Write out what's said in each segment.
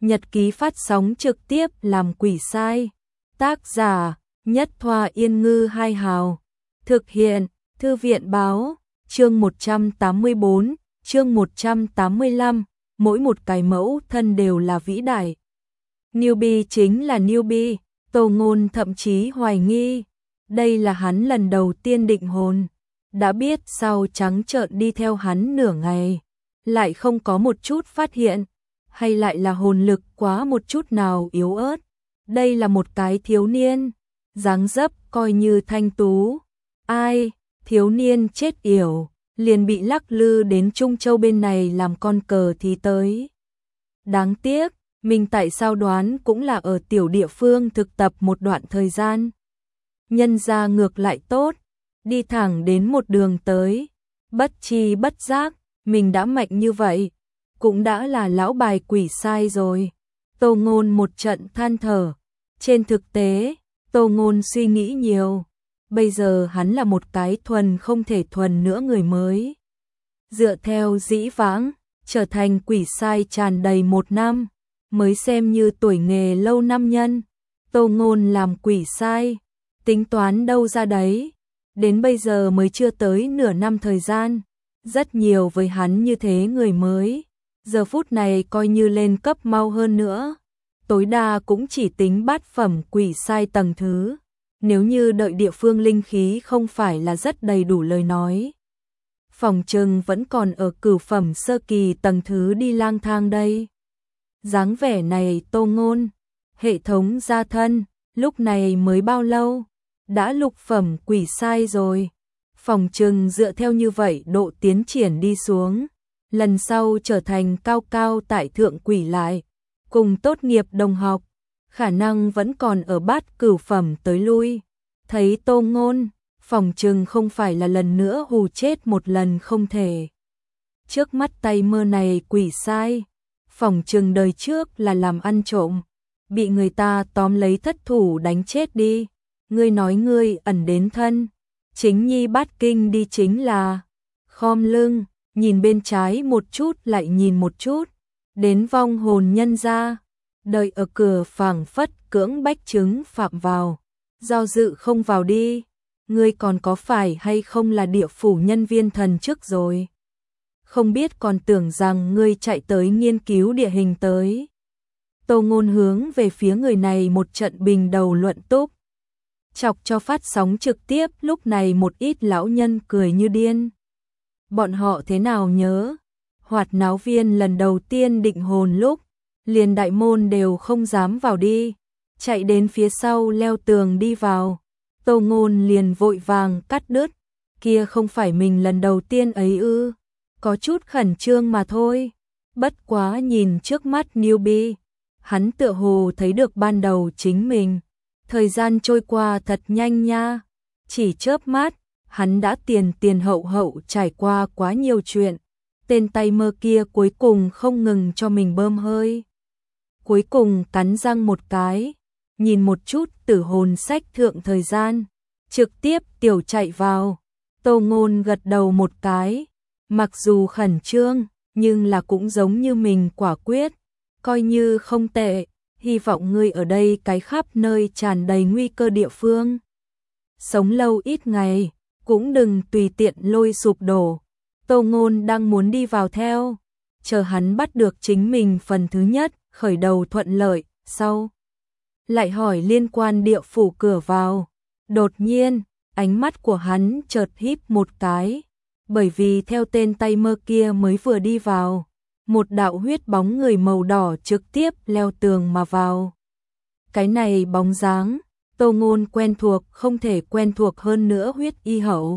Nhật ký phát sóng trực tiếp làm quỷ sai. Tác giả Nhất Thoa Yên Ngư Hai Hào. Thực hiện Thư viện Báo. Chương 184, chương 185. Mỗi một cái mẫu thân đều là vĩ đại. Newbie chính là newbie. Tô Ngôn thậm chí hoài nghi đây là hắn lần đầu tiên định hồn. Đã biết sao trắng trợn đi theo hắn nửa ngày, lại không có một chút phát hiện, hay lại là hồn lực quá một chút nào yếu ớt. Đây là một cái thiếu niên, dáng dấp coi như thanh tú. Ai, thiếu niên chết yểu, liền bị lắc lư đến Trung Châu bên này làm con cờ thì tới. Đáng tiếc, mình tại sao đoán cũng là ở tiểu địa phương thực tập một đoạn thời gian. Nhân ra ngược lại tốt, đi thẳng đến một đường tới. Bất chi bất giác, mình đã mạnh như vậy, cũng đã là lão bài quỷ sai rồi. Tô Ngôn một trận than thở. Trên thực tế, Tô Ngôn suy nghĩ nhiều. Bây giờ hắn là một cái thuần không thể thuần nữa người mới. Dựa theo dĩ vãng, trở thành quỷ sai tràn đầy 1 năm, mới xem như tuổi nghề lâu năm nhân. Tô Ngôn làm quỷ sai, tính toán đâu ra đấy. Đến bây giờ mới chưa tới nửa năm thời gian. Rất nhiều với hắn như thế người mới, giờ phút này coi như lên cấp mau hơn nữa. Tối đa cũng chỉ tính bát phẩm quỷ sai tầng thứ. Nếu như đợi địa phương linh khí không phải là rất đầy đủ lời nói, phòng trừng vẫn còn ở cửu phẩm sơ kỳ tầng thứ đi lang thang đây. Dáng vẻ này Tô Ngôn, hệ thống gia thân, lúc này mới bao lâu, đã lục phẩm quỷ sai rồi. Phòng trừng dựa theo như vậy độ tiến triển đi xuống, lần sau trở thành cao cao tại thượng quỷ lại, cùng tốt nghiệp đồng học, khả năng vẫn còn ở bát cửu phẩm tới lui. Thấy Tô Ngôn, phòng trừng không phải là lần nữa hù chết một lần không thể. Trước mắt tay mơ này quỷ sai, phòng trừng đời trước là làm ăn trộm, bị người ta tóm lấy thất thủ đánh chết đi. Ngươi nói ngươi ẩn đến thân, chính nhi bát kinh đi chính là. Khom lưng, nhìn bên trái một chút lại nhìn một chút, đến vong hồn nhân ra, đợi ở cửa phảng phất cưỡng bách chứng phạm vào. Do dự không vào đi, ngươi còn có phải hay không là địa phủ nhân viên thần chức rồi? Không biết còn tưởng rằng ngươi chạy tới nghiên cứu địa hình tới. Tô Ngôn hướng về phía người này một trận bình đầu luận túc. Chọc cho phát sóng trực tiếp lúc này một ít lão nhân cười như điên. Bọn họ thế nào nhớ, hoạt náo viên lần đầu tiên định hồn lúc, liền đại môn đều không dám vào đi, chạy đến phía sau leo tường đi vào. Tô Ngôn liền vội vàng cắt đứt, kia không phải mình lần đầu tiên ấy ư, có chút khẩn trương mà thôi. Bất quá nhìn trước mắt newbie, hắn tựa hồ thấy được ban đầu chính mình. Thời gian trôi qua thật nhanh nha, chỉ chớp mắt, hắn đã tiền hậu hậu trải qua quá nhiều chuyện. Tên tay mơ kia cuối cùng không ngừng cho mình bơm hơi. Cuối cùng cắn răng một cái, nhìn một chút tử hồn sách thượng thời gian, trực tiếp tiểu chạy vào. Tô Ngôn gật đầu một cái, mặc dù khẩn trương, nhưng là cũng giống như mình quả quyết, coi như không tệ. Hy vọng ngươi ở đây cái khắp nơi tràn đầy nguy cơ địa phương, sống lâu ít ngày, cũng đừng tùy tiện lôi sụp đổ. Tô Ngôn đang muốn đi vào theo, chờ hắn bắt được chính mình phần thứ nhất, khởi đầu thuận lợi, sau lại hỏi liên quan địa phủ cửa vào. Đột nhiên, ánh mắt của hắn chợt híp một cái, bởi vì theo tên tay mơ kia mới vừa đi vào, một đạo huyết bóng người màu đỏ trực tiếp leo tường mà vào. Cái này bóng dáng, Tô Ngôn quen thuộc không thể quen thuộc hơn nữa huyết y hậu.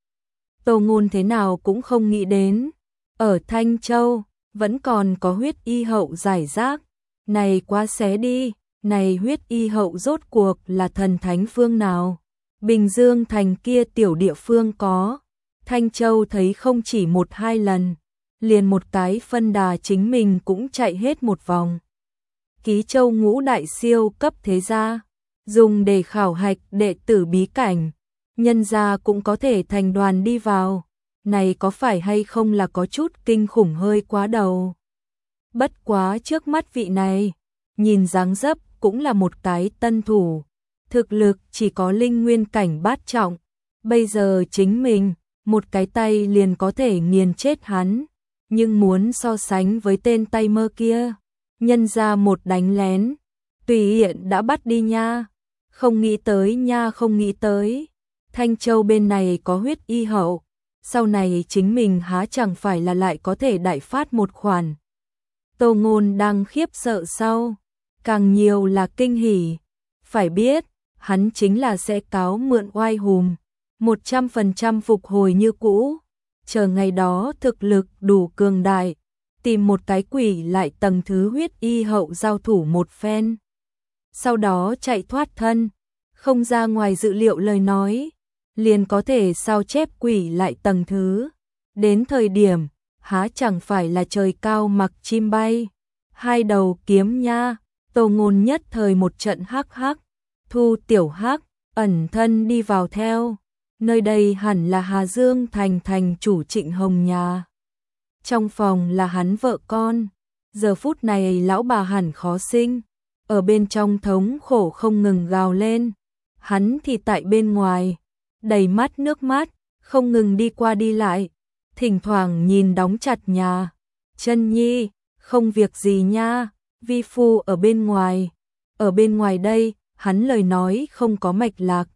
Tô Ngôn thế nào cũng không nghĩ đến, ở Thanh Châu, vẫn còn có huyết y hậu giải rác. Này quá xé đi, này huyết y hậu rốt cuộc là thần thánh phương nào? Bình Dương thành kia tiểu địa phương có, Thanh Châu thấy không chỉ 1-2 lần. Liền một cái phân đà chính mình cũng chạy hết một vòng. Ký Châu ngũ đại siêu cấp thế gia, dùng để khảo hạch đệ tử bí cảnh, nhân gia cũng có thể thành đoàn đi vào. Này có phải hay không là có chút kinh khủng hơi quá đầu. Bất quá trước mắt vị này, nhìn dáng dấp cũng là một cái tân thủ, thực lực chỉ có linh nguyên cảnh bát trọng, bây giờ chính mình, một cái tay liền có thể nghiền chết hắn, nhưng muốn so sánh với tên tay mơ kia, nhân ra một đánh lén, tùy hiện đã bắt đi nha, không nghĩ tới nha, không nghĩ tới, Thanh Châu bên này có huyết y hậu, sau này chính mình há chẳng phải là lại có thể đại phát một khoản. Tô Ngôn đang khiếp sợ sau, càng nhiều là kinh hỉ, phải biết, hắn chính là sẽ cáo mượn oai hùm, 100% phục hồi như cũ, chờ ngày đó thực lực đủ cường đại, tìm một cái quỷ lại tầng thứ huyết y hậu giao thủ một phen. Sau đó chạy thoát thân, không ra ngoài dự liệu lời nói, liền có thể sao chép quỷ lại tầng thứ. Đến thời điểm, há chẳng phải là trời cao mặc chim bay, hai đầu kiếm nha, Tô Ngôn nhất thời một trận hắc hắc, Thu tiểu hắc, ẩn thân đi vào theo, nơi đây hẳn là Hà Dương thành thành chủ Trịnh Hồng nhà. Trong phòng là hắn vợ con, giờ phút này lão bà hẳn khó sinh, ở bên trong thống khổ không ngừng gào lên, hắn thì tại bên ngoài, đầy mắt nước mắt, không ngừng đi qua đi lại, thỉnh thoảng nhìn đóng chặt nhà. Chân Nhi, không việc gì nha, vi phu ở bên ngoài đây, hắn lời nói không có mạch lạc.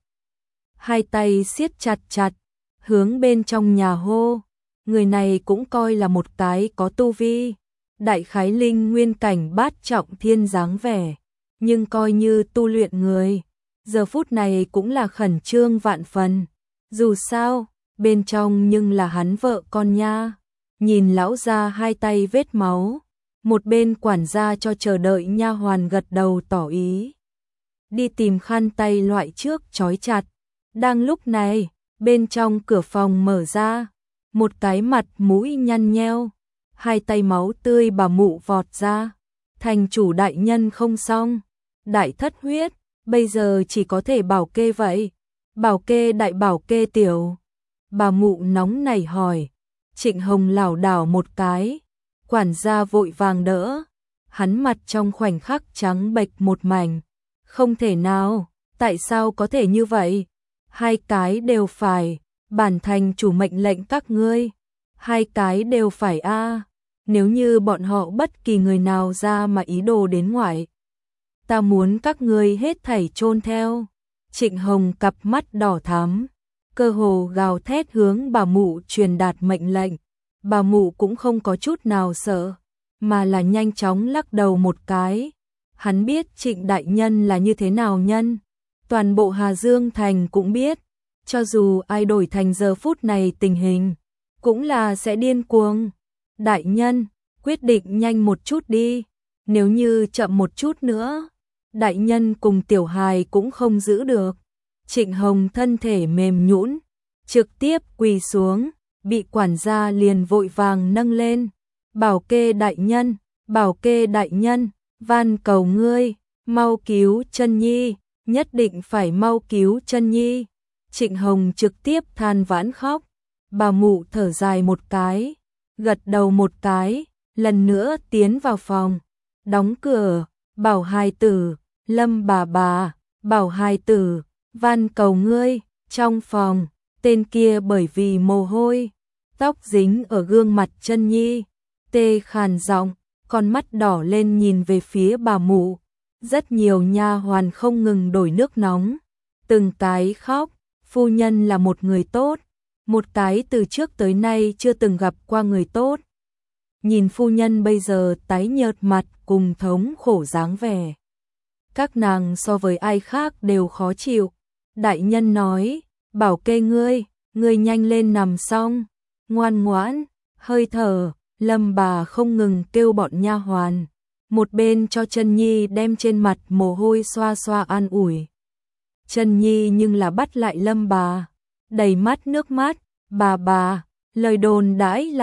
Hai tay siết chặt chặt, hướng bên trong nhà hô, người này cũng coi là một cái có tu vi, đại khái linh nguyên cảnh bát trọng thiên dáng vẻ, nhưng coi như tu luyện người, giờ phút này cũng là khẩn trương vạn phần, dù sao, bên trong nhưng là hắn vợ con nha. Nhìn lão gia hai tay vết máu, một bên quản gia cho chờ đợi nha hoàn gật đầu tỏ ý. Đi tìm khăn tay loại trước trói chặt. Đang lúc này, bên trong cửa phòng mở ra, một cái mặt mũi nhăn nheo, hai tay máu tươi bà mụ vọt ra. Thành chủ đại nhân không xong, đại thất huyết, bây giờ chỉ có thể bảo kê vậy. Bảo kê đại bảo kê tiểu. Bà mụ nóng nảy hỏi. Trịnh Hồng lảo đảo một cái, quản gia vội vàng đỡ, hắn mặt trong khoảnh khắc trắng bệch một mảnh. Không thể nào, tại sao có thể như vậy? Hai cái đều phải, bản thành chủ mệnh lệnh các ngươi. Hai cái đều phải a. Nếu như bọn họ bất kỳ người nào ra mà ý đồ đến ngoại, ta muốn các ngươi hết thảy chôn theo. Trịnh Hồng cặp mắt đỏ thắm, cơ hồ gào thét hướng bà mụ truyền đạt mệnh lệnh. Bà mụ cũng không có chút nào sợ, mà là nhanh chóng lắc đầu một cái. Hắn biết Trịnh đại nhân là như thế nào nhân, toàn bộ Hà Dương thành cũng biết, cho dù ai đổi thành giờ phút này tình hình, cũng là sẽ điên cuồng. Đại nhân, quyết định nhanh một chút đi, nếu như chậm một chút nữa, đại nhân cùng tiểu hài cũng không giữ được. Trịnh Hồng thân thể mềm nhũn, trực tiếp quỳ xuống, bị quản gia liền vội vàng nâng lên. Bảo kê đại nhân, bảo kê đại nhân, van cầu ngươi, mau cứu Chân Nhi, nhất định phải mau cứu Chân Nhi. Trịnh Hồng trực tiếp than vãn khóc. Bà mụ thở dài một cái, gật đầu một cái, lần nữa tiến vào phòng, đóng cửa, bảo hài tử, Lâm bà, bảo hài tử, van cầu ngươi. Trong phòng, tên kia bởi vì mồ hôi, tóc dính ở gương mặt Chân Nhi, tê khàn giọng, con mắt đỏ lên nhìn về phía bà mụ. Rất nhiều nha hoàn không ngừng đổi nước nóng, từng cái khóc. Phu nhân là một người tốt, một cái từ trước tới nay chưa từng gặp qua người tốt. Nhìn phu nhân bây giờ tái nhợt mặt cùng thống khổ dáng vẻ, các nàng so với ai khác đều khó chịu. Đại nhân nói, bảo kê ngươi nhanh lên nằm xong, ngoan ngoãn, hơi thở. Lâm bà không ngừng kêu bọn nha hoàn, một bên cho Chân Nhi đem trên mặt mồ hôi xoa xoa an ủi. Chân Nhi nhưng là bắt lại Lâm bà, đầy mắt nước mắt. Bà, lời đồn đãi là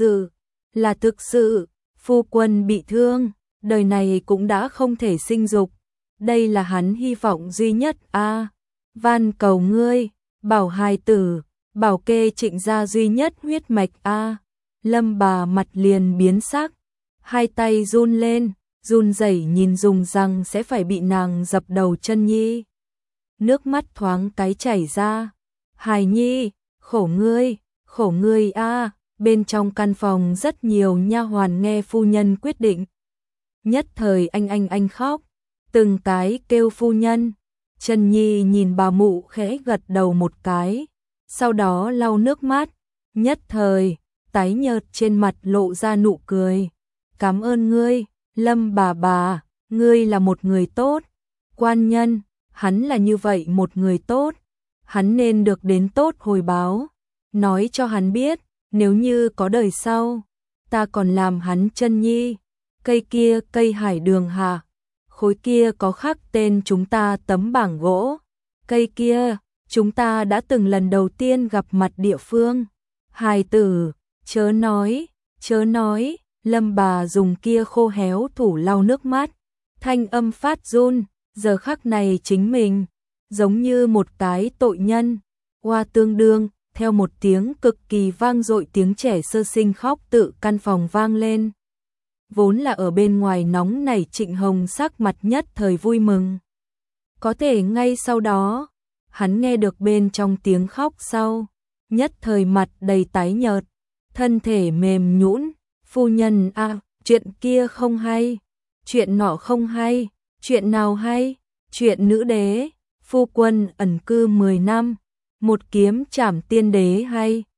thực sự, phu quân bị thương, đời này cũng đã không thể sinh dục, đây là hắn hy vọng duy nhất a. Van cầu ngươi, bảo hài tử, bảo kê Trịnh gia duy nhất huyết mạch a. Lâm bà mặt liền biến sắc, hai tay run lên, run rẩy nhìn dùng rằng sẽ phải bị nàng dập đầu chân nhi. Nước mắt thoáng cái chảy ra. Hài nhi, khổ ngươi a. Bên trong căn phòng rất nhiều nha hoàn nghe phu nhân quyết định. Nhất thời anh khóc, từng cái kêu phu nhân. Chân nhi nhìn bà mụ khẽ gật đầu một cái, sau đó lau nước mắt, nhất thời tái nhợt trên mặt lộ ra nụ cười. Cảm ơn ngươi, Lâm bà, ngươi là một người tốt. Quan nhân, hắn là như vậy một người tốt, hắn nên được đến tốt hồi báo. Nói cho hắn biết, nếu như có đời sau, ta còn làm hắn chân nhi. Cây kia cây hải đường hạ, khối kia có khắc tên chúng ta tấm bảng gỗ. Cây kia, chúng ta đã từng lần đầu tiên gặp mặt địa phương. Hài tử, chớ nói, Lâm bà dùng kia khô héo thủ lau nước mắt. Thanh âm phát run, giờ khắc này chính mình, giống như một cái tội nhân. Hoa tương đương, theo một tiếng cực kỳ vang dội tiếng trẻ sơ sinh khóc tự căn phòng vang lên. Vốn là ở bên ngoài nóng nảy Trịnh Hồng sắc mặt nhất thời vui mừng. Có thể ngay sau đó, hắn nghe được bên trong tiếng khóc sau, nhất thời mặt đầy tái nhợt, thân thể mềm nhũn. Phu nhân a, chuyện kia không hay, chuyện nọ không hay, chuyện nào hay? Chuyện nữ đế, phu quân ẩn cư 10 năm, một kiếm trảm tiên đế hay?